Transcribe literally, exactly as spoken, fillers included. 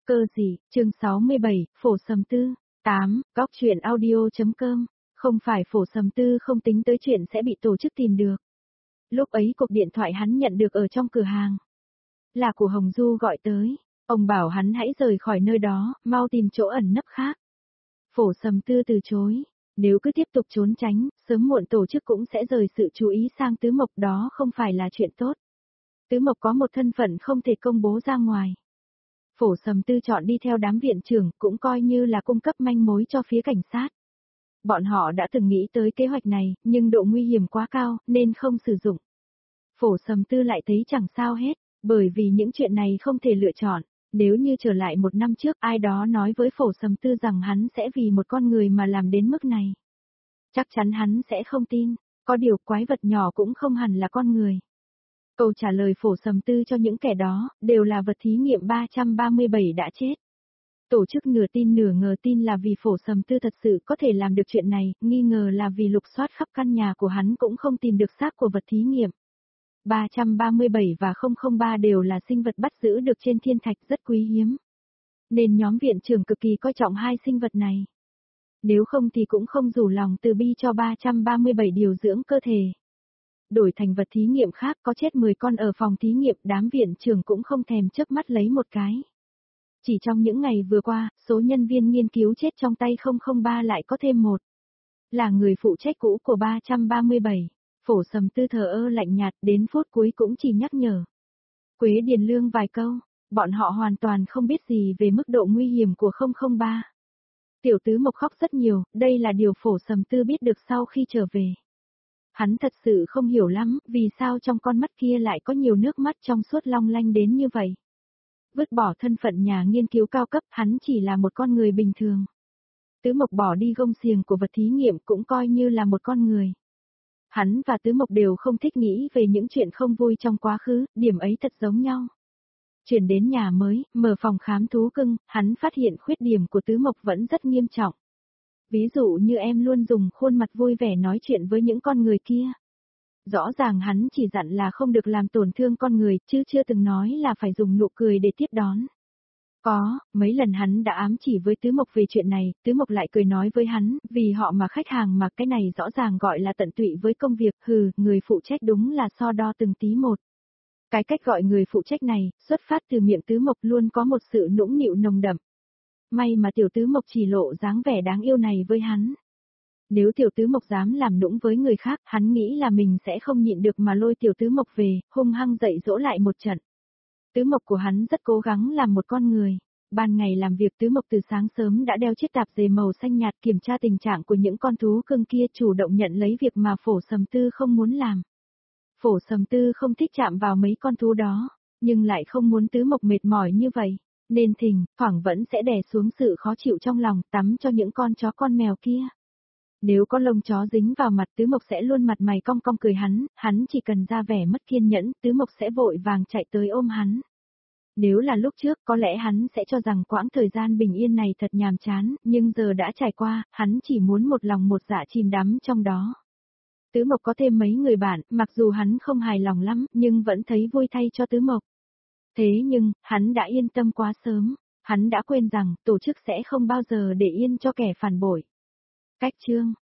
Cơ gì, chương sáu mươi bảy, Phổ Sầm Tư, tám, góc truyện audio.com, không phải Phổ Sầm Tư không tính tới chuyện sẽ bị tổ chức tìm được. Lúc ấy cuộc điện thoại hắn nhận được ở trong cửa hàng. Là của Hồng Du gọi tới, ông bảo hắn hãy rời khỏi nơi đó, mau tìm chỗ ẩn nấp khác. Phổ Sầm Tư từ chối, nếu cứ tiếp tục trốn tránh, sớm muộn tổ chức cũng sẽ rời sự chú ý sang Tứ Mộc, đó không phải là chuyện tốt. Tứ Mộc có một thân phận không thể công bố ra ngoài. Phổ Sầm Tư chọn đi theo đám viện trưởng cũng coi như là cung cấp manh mối cho phía cảnh sát. Bọn họ đã từng nghĩ tới kế hoạch này, nhưng độ nguy hiểm quá cao, nên không sử dụng. Phổ Sầm Tư lại thấy chẳng sao hết, bởi vì những chuyện này không thể lựa chọn. Nếu như trở lại một năm trước ai đó nói với Phổ Sầm Tư rằng hắn sẽ vì một con người mà làm đến mức này. Chắc chắn hắn sẽ không tin, có điều quái vật nhỏ cũng không hẳn là con người. Câu trả lời Phổ Sầm Tư cho những kẻ đó, đều là vật thí nghiệm ba trăm ba mươi bảy đã chết. Tổ chức nửa tin nửa ngờ tin là vì Phổ Sầm Tư thật sự có thể làm được chuyện này, nghi ngờ là vì lục soát khắp căn nhà của hắn cũng không tìm được xác của vật thí nghiệm. ba trăm ba mươi bảy và không không ba đều là sinh vật bắt giữ được trên thiên thạch rất quý hiếm. Nên nhóm viện trưởng cực kỳ coi trọng hai sinh vật này. Nếu không thì cũng không rủ lòng từ bi cho ba trăm ba mươi bảy điều dưỡng cơ thể. Đổi thành vật thí nghiệm khác có chết mười con ở phòng thí nghiệm, đám viện trưởng cũng không thèm chớp mắt lấy một cái. Chỉ trong những ngày vừa qua, số nhân viên nghiên cứu chết trong tay không không ba lại có thêm một. Là người phụ trách cũ của ba trăm ba mươi bảy, Phổ Sầm Tư thờ ơ lạnh nhạt, đến phút cuối cũng chỉ nhắc nhở Quế Điền Lương vài câu, bọn họ hoàn toàn không biết gì về mức độ nguy hiểm của không không ba. Tiểu Tứ Mộc khóc rất nhiều, đây là điều Phổ Sầm Tư biết được sau khi trở về. Hắn thật sự không hiểu lắm, vì sao trong con mắt kia lại có nhiều nước mắt trong suốt long lanh đến như vậy. Vứt bỏ thân phận nhà nghiên cứu cao cấp, hắn chỉ là một con người bình thường. Tứ Mộc bỏ đi gông xiềng của vật thí nghiệm cũng coi như là một con người. Hắn và Tứ Mộc đều không thích nghĩ về những chuyện không vui trong quá khứ, điểm ấy thật giống nhau. Chuyển đến nhà mới, mở phòng khám thú cưng, hắn phát hiện khuyết điểm của Tứ Mộc vẫn rất nghiêm trọng. Ví dụ như em luôn dùng khuôn mặt vui vẻ nói chuyện với những con người kia. Rõ ràng hắn chỉ dặn là không được làm tổn thương con người, chứ chưa từng nói là phải dùng nụ cười để tiếp đón. Có, mấy lần hắn đã ám chỉ với Tứ Mộc về chuyện này, Tứ Mộc lại cười nói với hắn, vì họ mà khách hàng mà cái này rõ ràng gọi là tận tụy với công việc, hừ, người phụ trách đúng là so đo từng tí một. Cái cách gọi người phụ trách này, xuất phát từ miệng Tứ Mộc luôn có một sự nũng nịu nồng đậm. May mà tiểu Tứ Mộc chỉ lộ dáng vẻ đáng yêu này với hắn. Nếu tiểu Tứ Mộc dám làm nũng với người khác, hắn nghĩ là mình sẽ không nhịn được mà lôi tiểu Tứ Mộc về, hung hăng dạy dỗ lại một trận. Tứ Mộc của hắn rất cố gắng làm một con người. Ban ngày làm việc Tứ Mộc từ sáng sớm đã đeo chiếc tạp dề màu xanh nhạt kiểm tra tình trạng của những con thú cưng kia, chủ động nhận lấy việc mà Phổ Sầm Tư không muốn làm. Phổ Sầm Tư không thích chạm vào mấy con thú đó, nhưng lại không muốn Tứ Mộc mệt mỏi như vậy. Nên thỉnh, thoảng vẫn sẽ đè xuống sự khó chịu trong lòng, tắm cho những con chó con mèo kia. Nếu có lông chó dính vào mặt Tứ Mộc sẽ luôn mặt mày cong cong cười hắn, hắn chỉ cần ra vẻ mất kiên nhẫn, Tứ Mộc sẽ vội vàng chạy tới ôm hắn. Nếu là lúc trước có lẽ hắn sẽ cho rằng quãng thời gian bình yên này thật nhàm chán, nhưng giờ đã trải qua, hắn chỉ muốn một lòng một dạ chìm đắm trong đó. Tứ Mộc có thêm mấy người bạn, mặc dù hắn không hài lòng lắm, nhưng vẫn thấy vui thay cho Tứ Mộc. Thế nhưng, hắn đã yên tâm quá sớm, hắn đã quên rằng, tổ chức sẽ không bao giờ để yên cho kẻ phản bội. Cách chương